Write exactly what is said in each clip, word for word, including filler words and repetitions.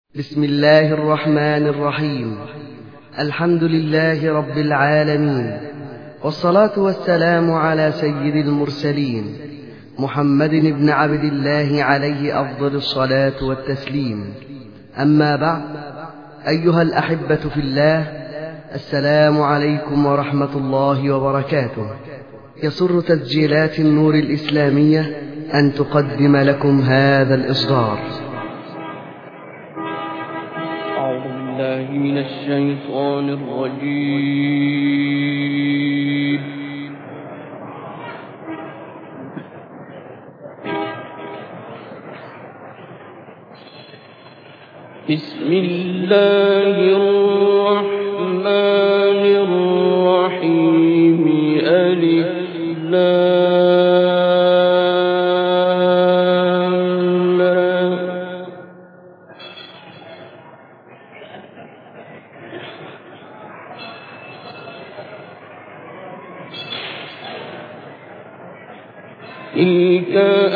بسم الله الرحمن الرحيم. الحمد لله رب العالمين، والصلاة والسلام على سيد المرسلين محمد بن عبد الله عليه أفضل الصلاة والتسليم. أما بعد، أيها الأحبة في الله، السلام عليكم ورحمة الله وبركاته. يسر تسجيلات النور الإسلامية أن تقدم لكم هذا الإصدار. أعوذ بالله من الشيطان الرجيم. بسم الله الرحمن الرحيم. ألف لام تلك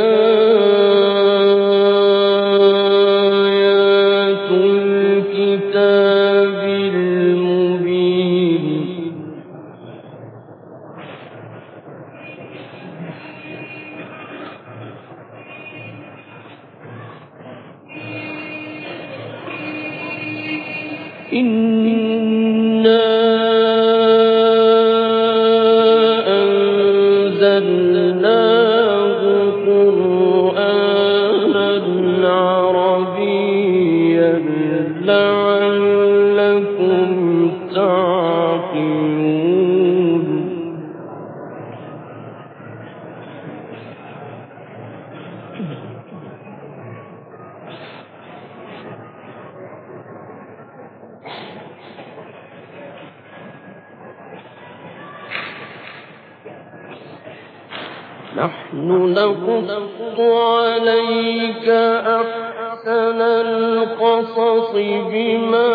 آيات الكتاب المبين. إنا أنزلناه قرآنا عربيا لعلكم تعقلون. نحن نقص عليك أحسن القصص بما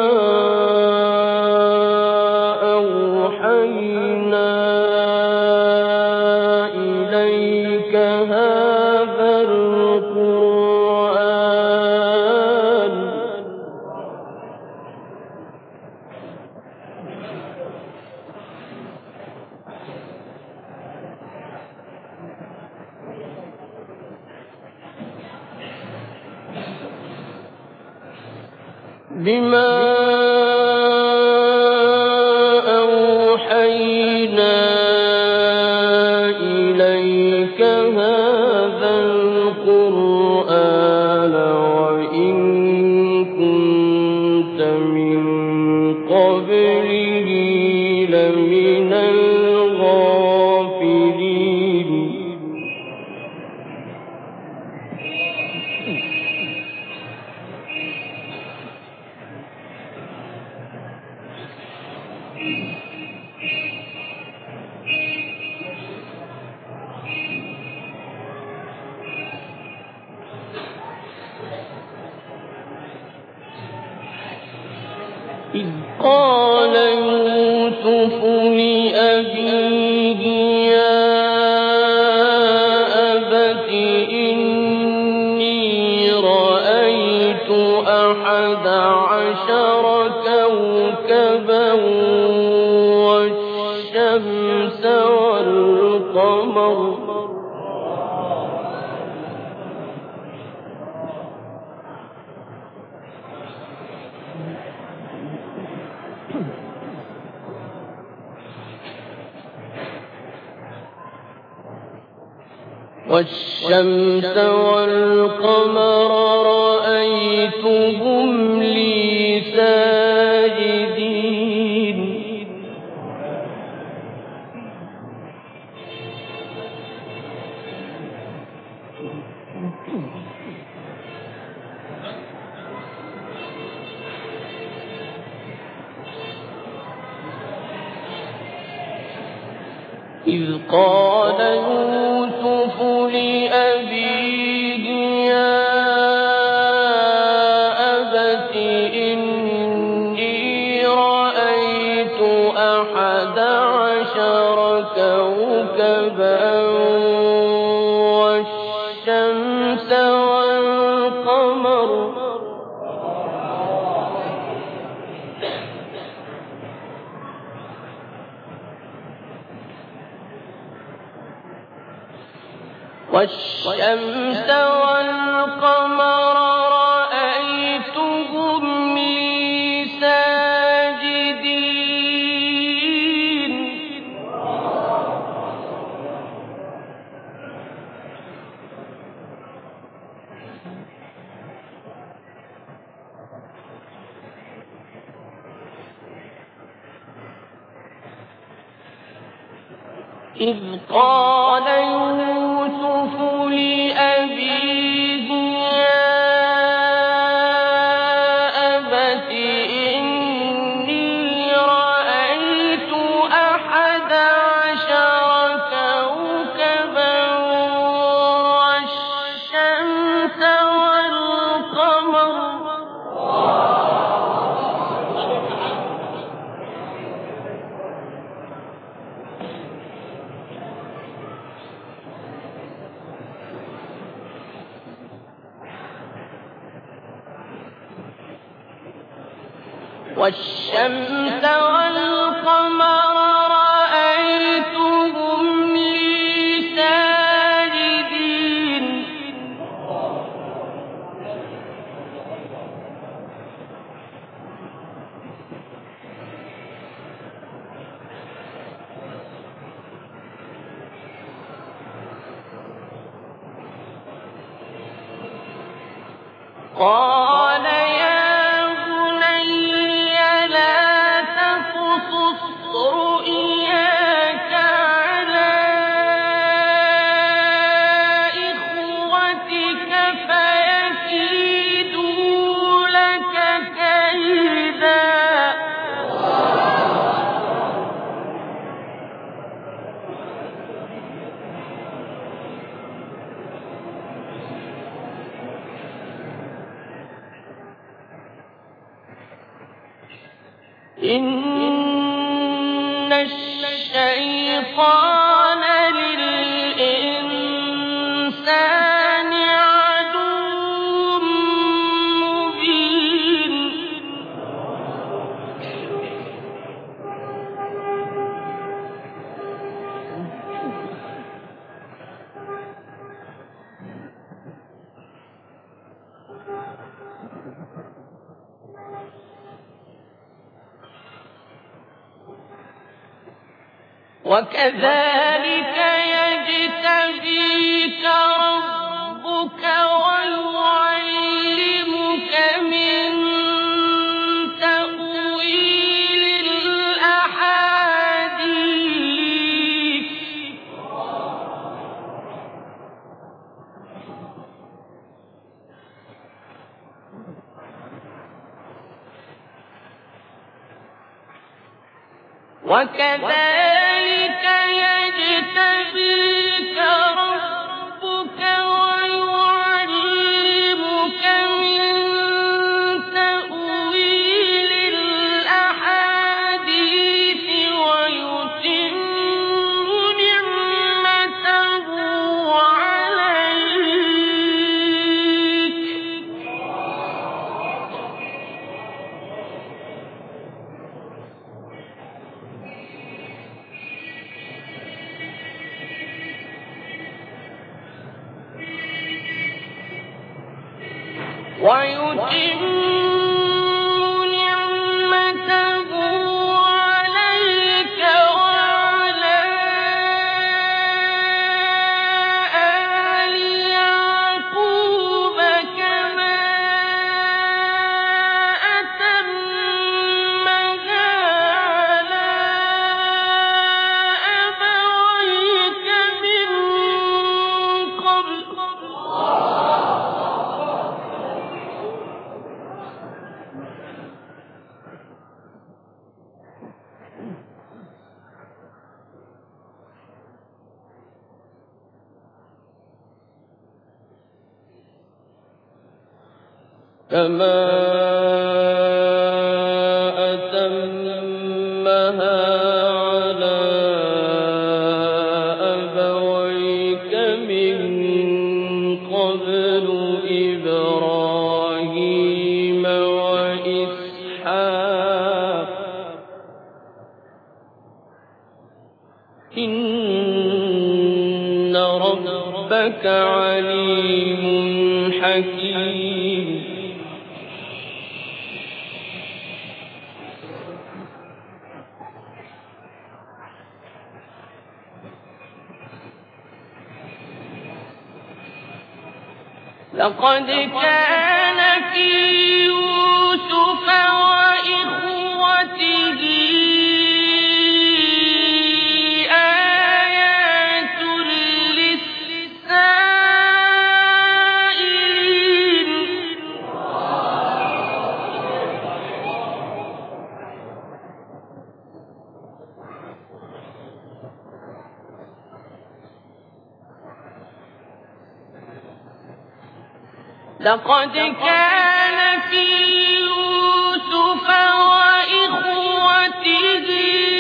أوحينا إليك هذا القرآن بما أوحينا إليك هذا القرآن وإن كنت من قبله لمن الغافلين. إذ قال يوسف لأبيه يا أبت إني رأيت أحد عشر كوكبا والشمس والقمر والشمس والقمر رأيتهم لي ساجدين. إذ قال يوسف لأبيه يا أبت إني رأيت أحد عشر كوكبا والشمس والقمر والشمس والقمر رأيتهم لي ساجدين إذ قال يوسف لأبيه يا أبت إني رأيت أحد عشر كوكبا والشمس والقمر والشمس والقمر رأيتهم لي ساجدين قال يا بني لا تقصص رؤياك على إخوتك فيكيدوا لك كيدا إن الشيطان للإنسان عدو مبين وكذلك يجتبيك ربك ويعلمك من تأويل الأحاديث وكذلك يجتبيك ربك ويعلمك من تأويل الأحاديث ويتم نعمته عليك ويتم نعمته عليك وعلى آل يعقوب كما أتمها على أبويك من قبل كما أتمها على أبويك من قبل إبراهيم وإسحاق إن ربك ربك عليم حكيم. لقد كان في يوسف وإخوته آيات للسائلين. لقد كان في يوسف وإخوته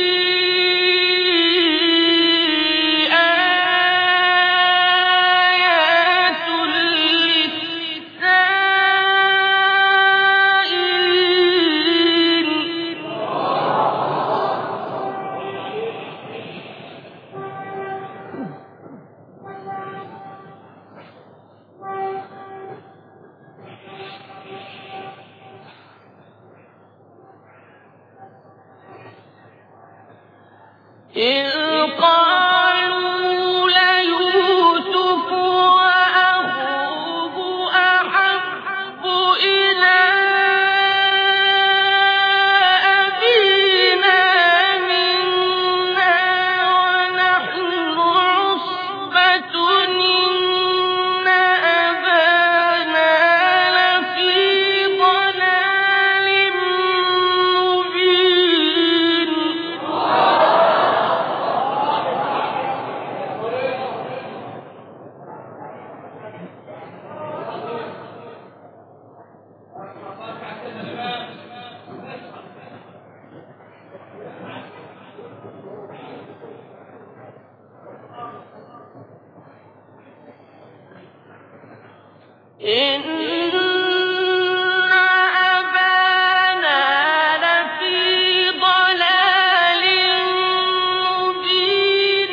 آيات للسائلين. إذ قالوا ليوسف وأخوه أحب إلى أبينا منا ونحن عصبة إن أبانا لفي ضلال مبين. إن أبانا لفي ضلال مبين.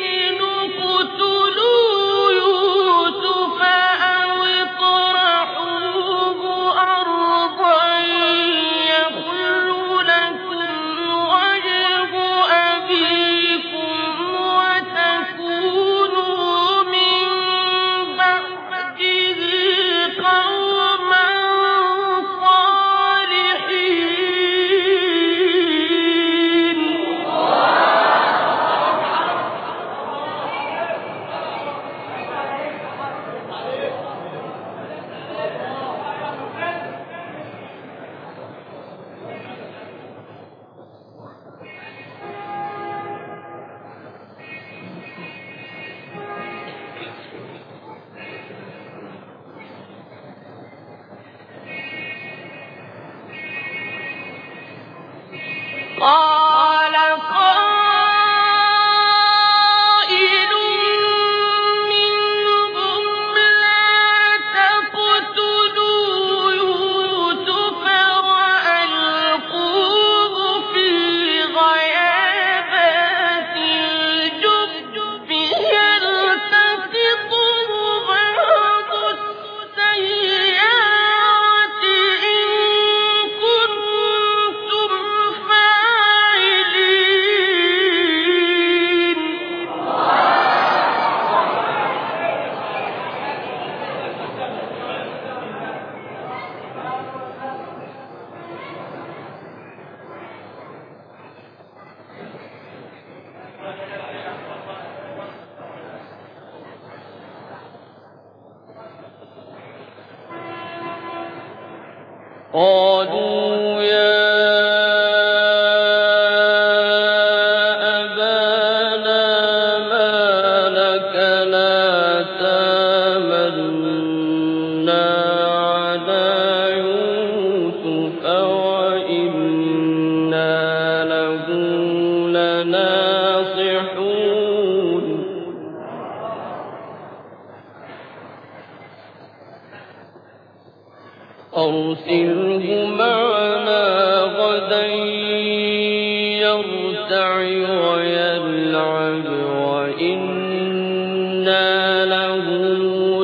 اقتلوا يوسف أو اطرحوه أرضا يخل لكم وجه أبيكم وتكونوا من بعده قوما صالحين. قال قائل منهم لا تقتلوا يوسف وألقوه في غيابات الجب يلتقطه بعض السيارة إن كنتم فاعلين. قالوا يا أبانا ما لك لا تامنا على يوسف وإنا له لناصحون. أرسله معنا غدا يرتع ويلعب وإنا له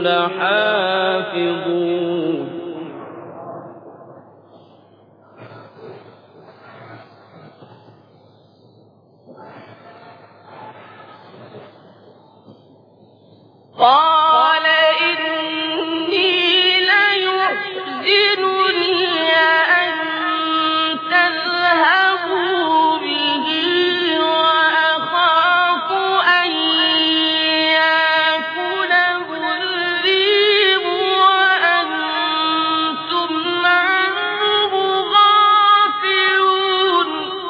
لحافظون قال إني ليحزنني أن تذهبوا به وأخاف أن يأكله الذئب وأنتم عنه غافلون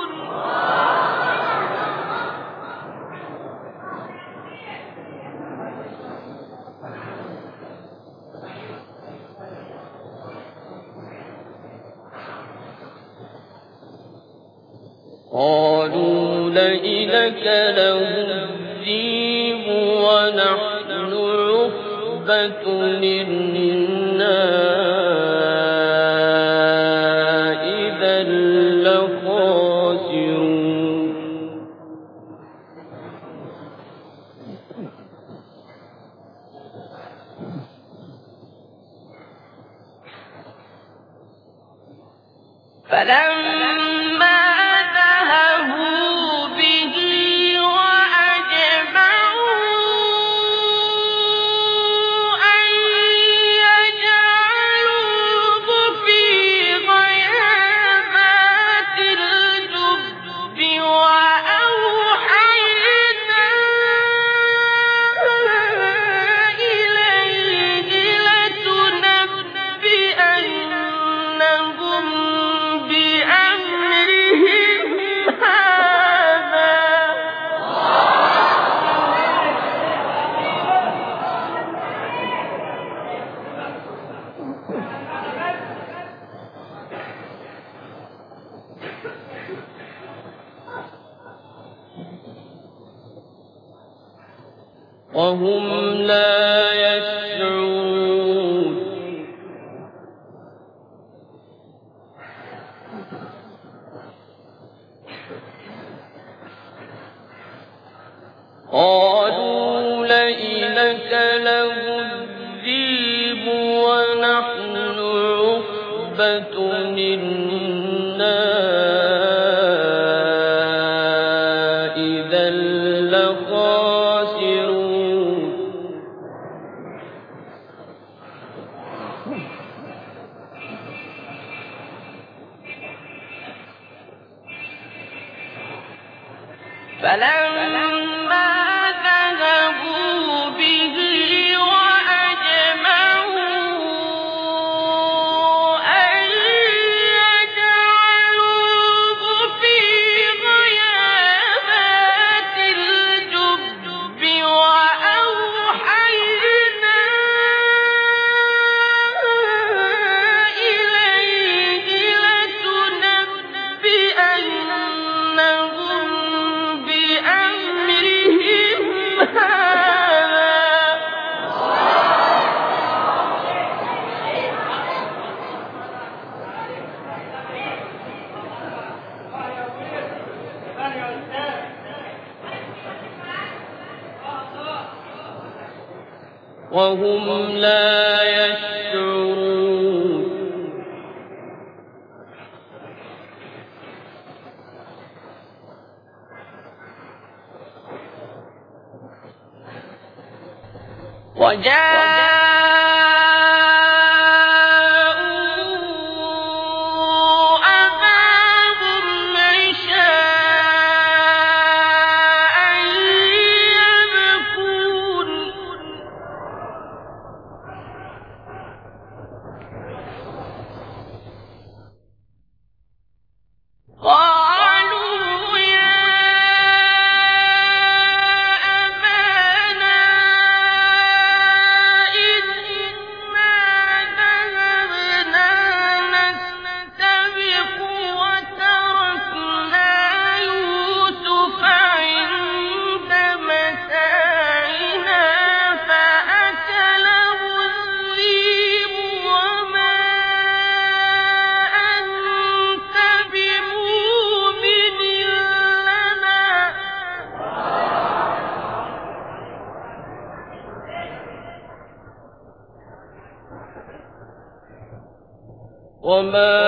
قالوا لئن أكله الذئب ونحن عصبة إنا إذا لخاسرون فلما ذهبوا به وأجمعوا أن يجعلوه في غيابات الجب وأوحينا إليه لتنبئنهم بأمرهم هذا وهم لا يشعرون قالوا لئن أكله الذئب ونحن عصبة إنا إذا لخاسرون فلما ذهبوا به وأجمعوا أن يجعلوه في غيابات الجب وأوحينا إليه لتنبئنهم بأمرهم هذا وهم لا يشعرون وجاءوا أباهم عشاء يبكون قالوا يا أبانا إنا وما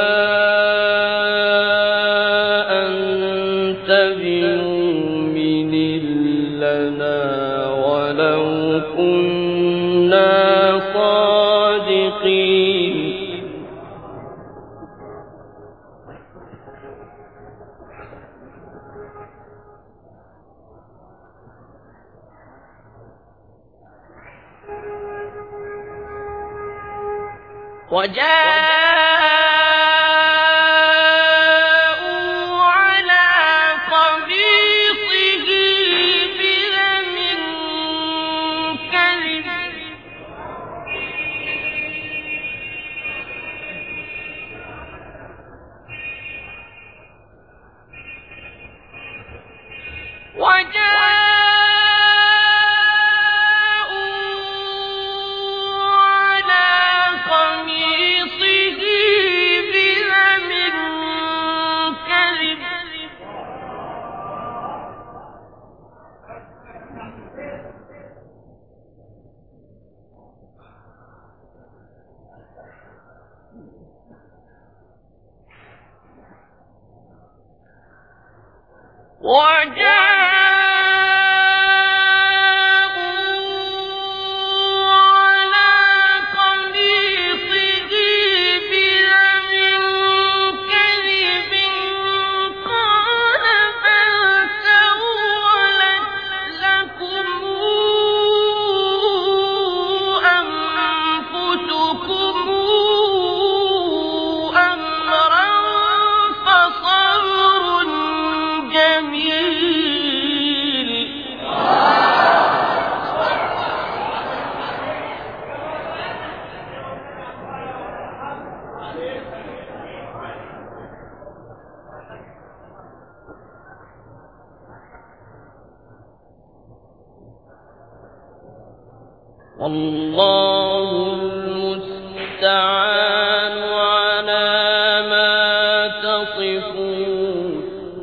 أنت بمؤمن لنا ولو كنا صادقين وجاءوا على قميصه بدم كذب وجاءوا والله المستعان على ما تصفون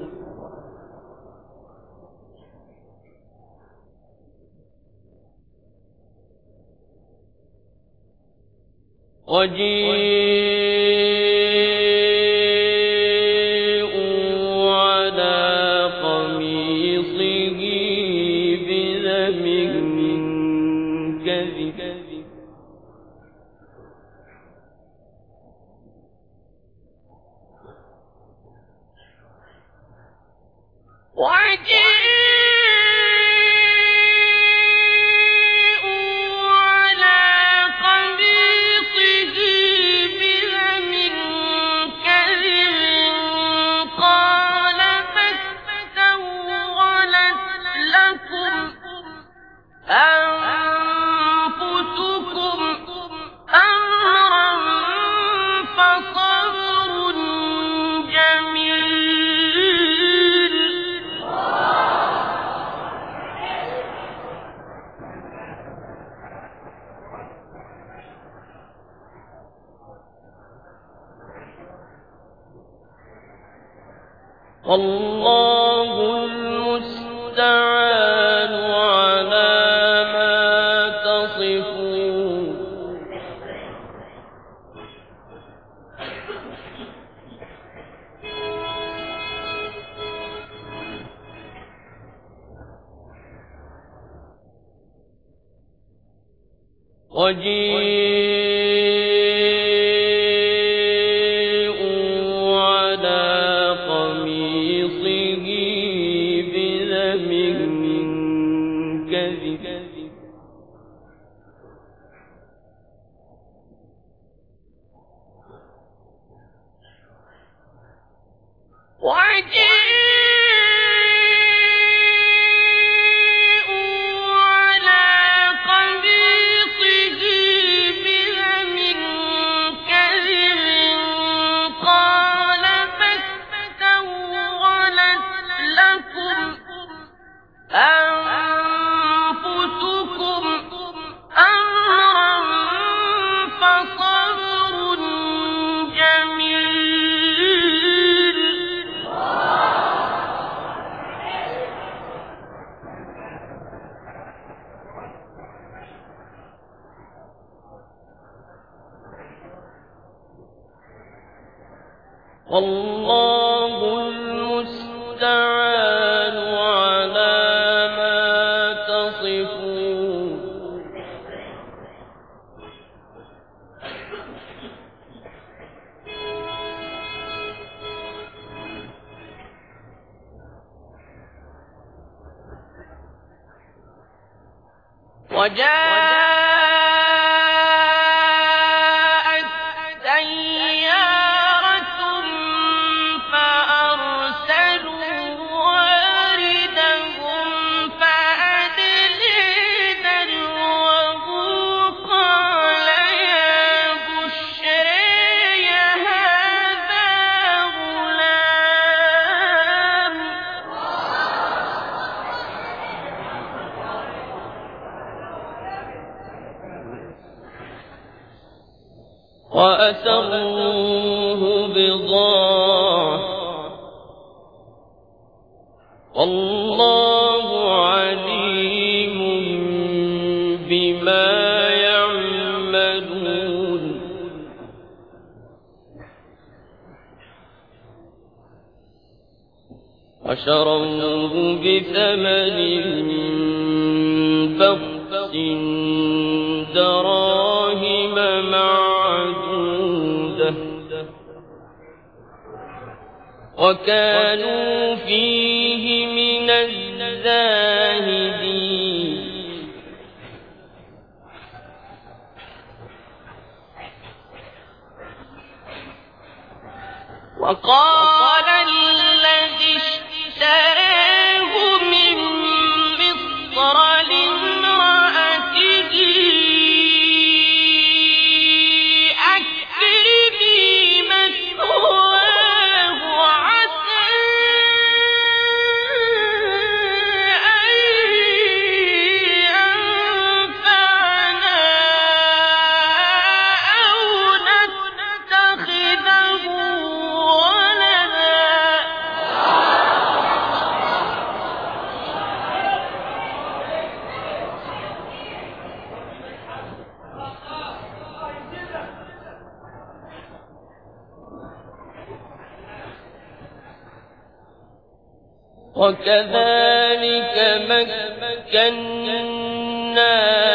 وجيءوا على قميصه بدم كذب وجيءوا على قميصه بدم كذب قال بل سولت لكم أنفسكم أمرا فصبر جميل والله المستعان على ما تصفون وجيءوا على قميصه بدم كذب وجيءوا على قميصه بدم والله المستعان على ما تصفون وجاءت سيارة فأرسلوا واردهم فأدلى دلوه قال يا بشرى هذا غلام وأسروه بضاعة والله عليم بما يعملون وشروه بثمن بخس دراهم معدودة وكانوا فيه من الزاهدين وقال الذي اشتراه من مصر لامرأته أكرمي مثواه عسى أن ينفعنا أو نتخذه ولدا وكذلك مكنا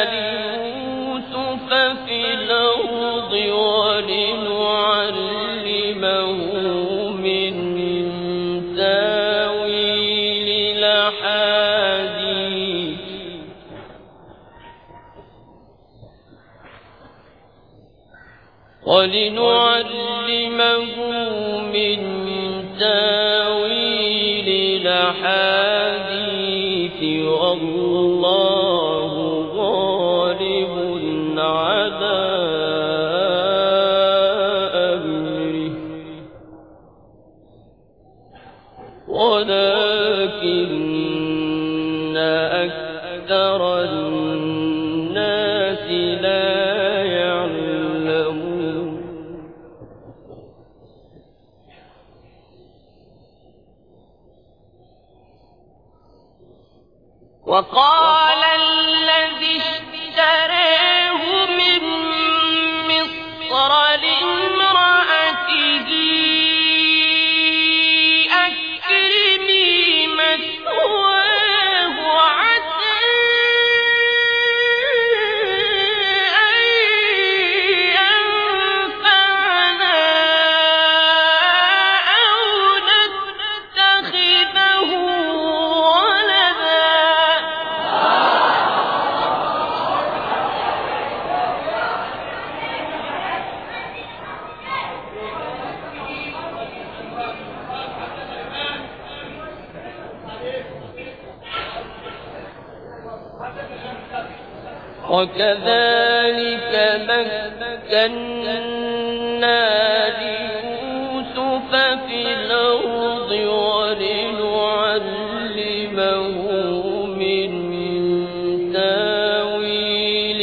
ليوسف في الأرض ولنعلمه من تاويل الأحاديث ولنعلمه من تاويل الأحاديث والله غالب على أمره ولكن أكثر الناس لا يعلمون وقال الذي اشتراه من مصر لامرأته أكرمي مثواه عسى أن ينفعنا أو نتخذه ولدا وكذلك مكنا ليوسف في الأرض ولنعلمه من تاويل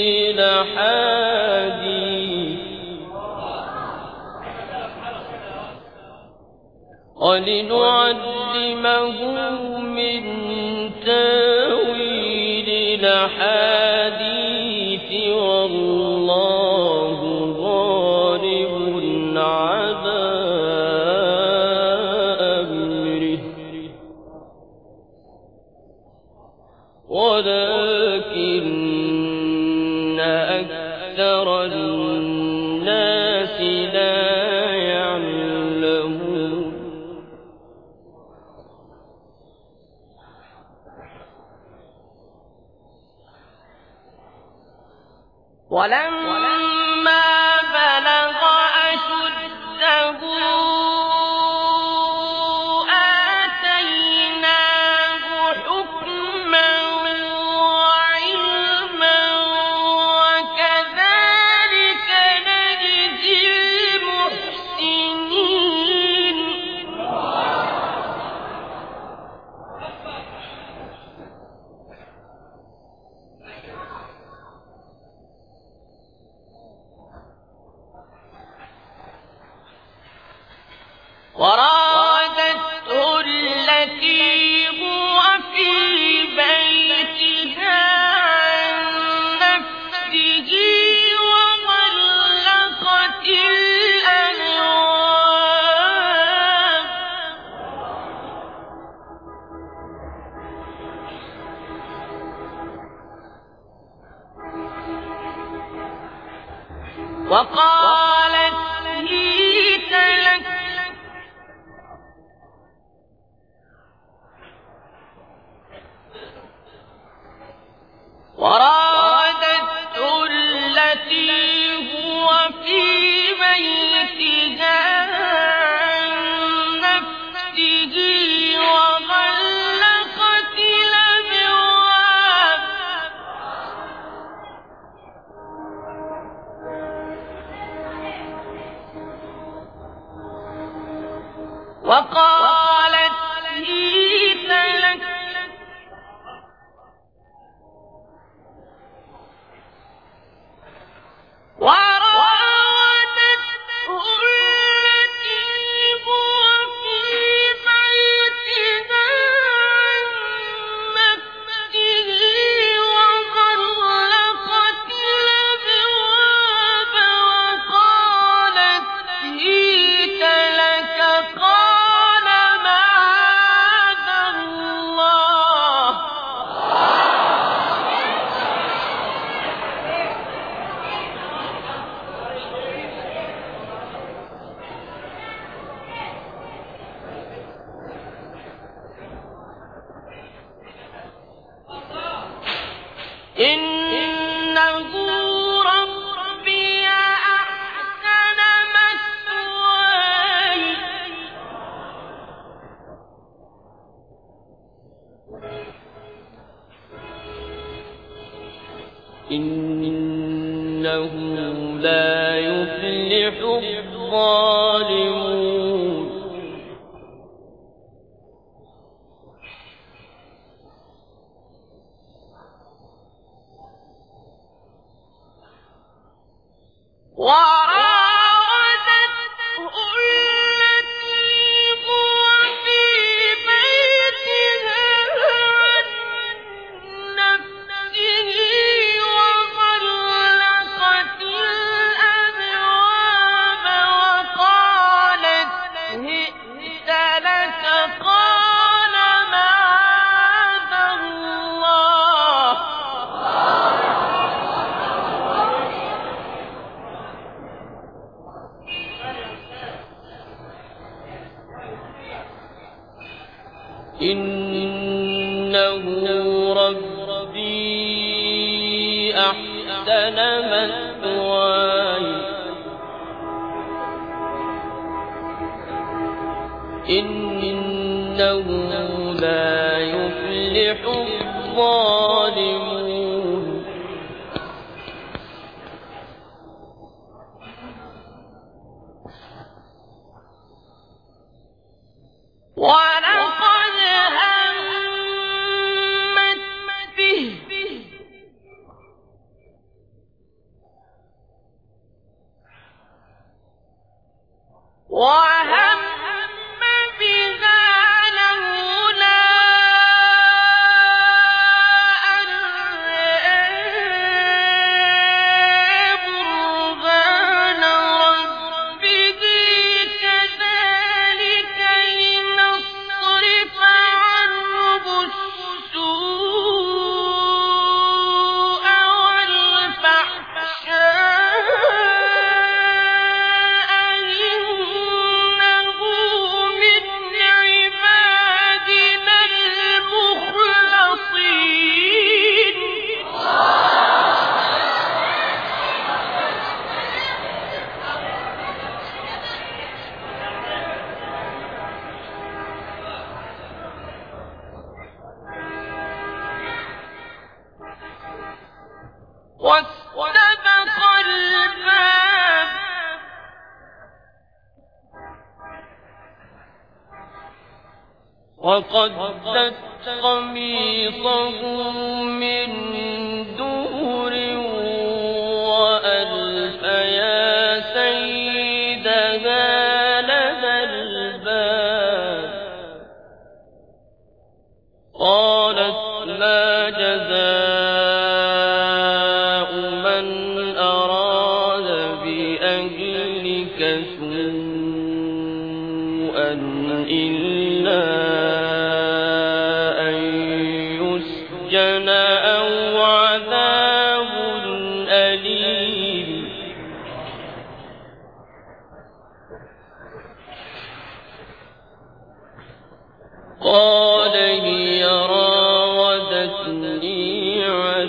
الأحاديث ولنعلمه من تاويل الأحاديث والله غالب على أكثر الناس لا يعلمون ولما بلغ أشده آتيناه حكما وعلما وكذلك نجزي المحسنين وراودته التي هو في بيتها عن نفسه وغلقت الأبواب وقالت هيت لك وراودته التي هو في بيتها عن نفسه وغلقت الأبواب وقالت هيت لك وراودته التي هو في بيتها عن نفسه وغلقت الأبواب وقالت هيت لك قال معاذ الله إنه ربي أحسن مثواي إنه لا يفلح الظالمون وراودته التي هو في بيتها عن نفسه وغلقت الأبواب وقالت هئت لك قال معاذ الله إنه ربي أحسن مثواي إنه لا يفلح الظالمون ولقد همت به وهم بها لولا أن رأى برهان ربه كذلك لنصرف عنه السوء والفحشاء وقدت قميصه من دبر وألف يا سيدها لدى الباب قالت ما جزاء من أراد بأهلك سوءا إلا أن يسجن أو عذاب أليم قال هي راودتني عن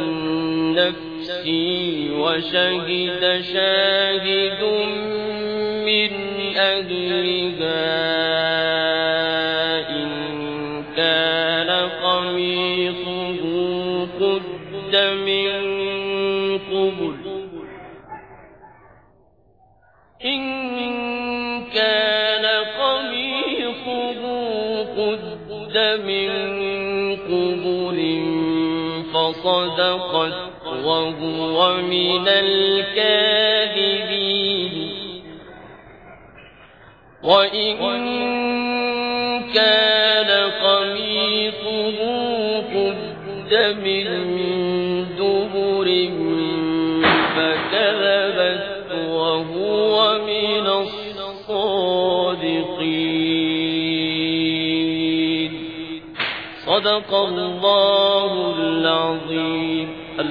نفسي وشهد شاهد من أهلها إن كان قميصه قد من قبل إن كان قميصه قد من قبل فصدقت وهو من الكاذبين وإن كان قميصه قد من دبر فكذبت وهو من الصادقين صدق الله العظيم.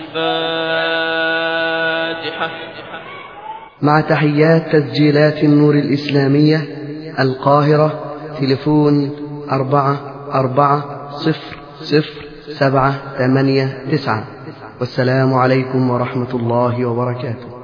الفاتحة. مع تحيات تسجيلات النور الإسلامية القاهرة، تلفون أربعة أربعة صفر صفر سبعة ثمانية تسعة. والسلام عليكم ورحمة الله وبركاته.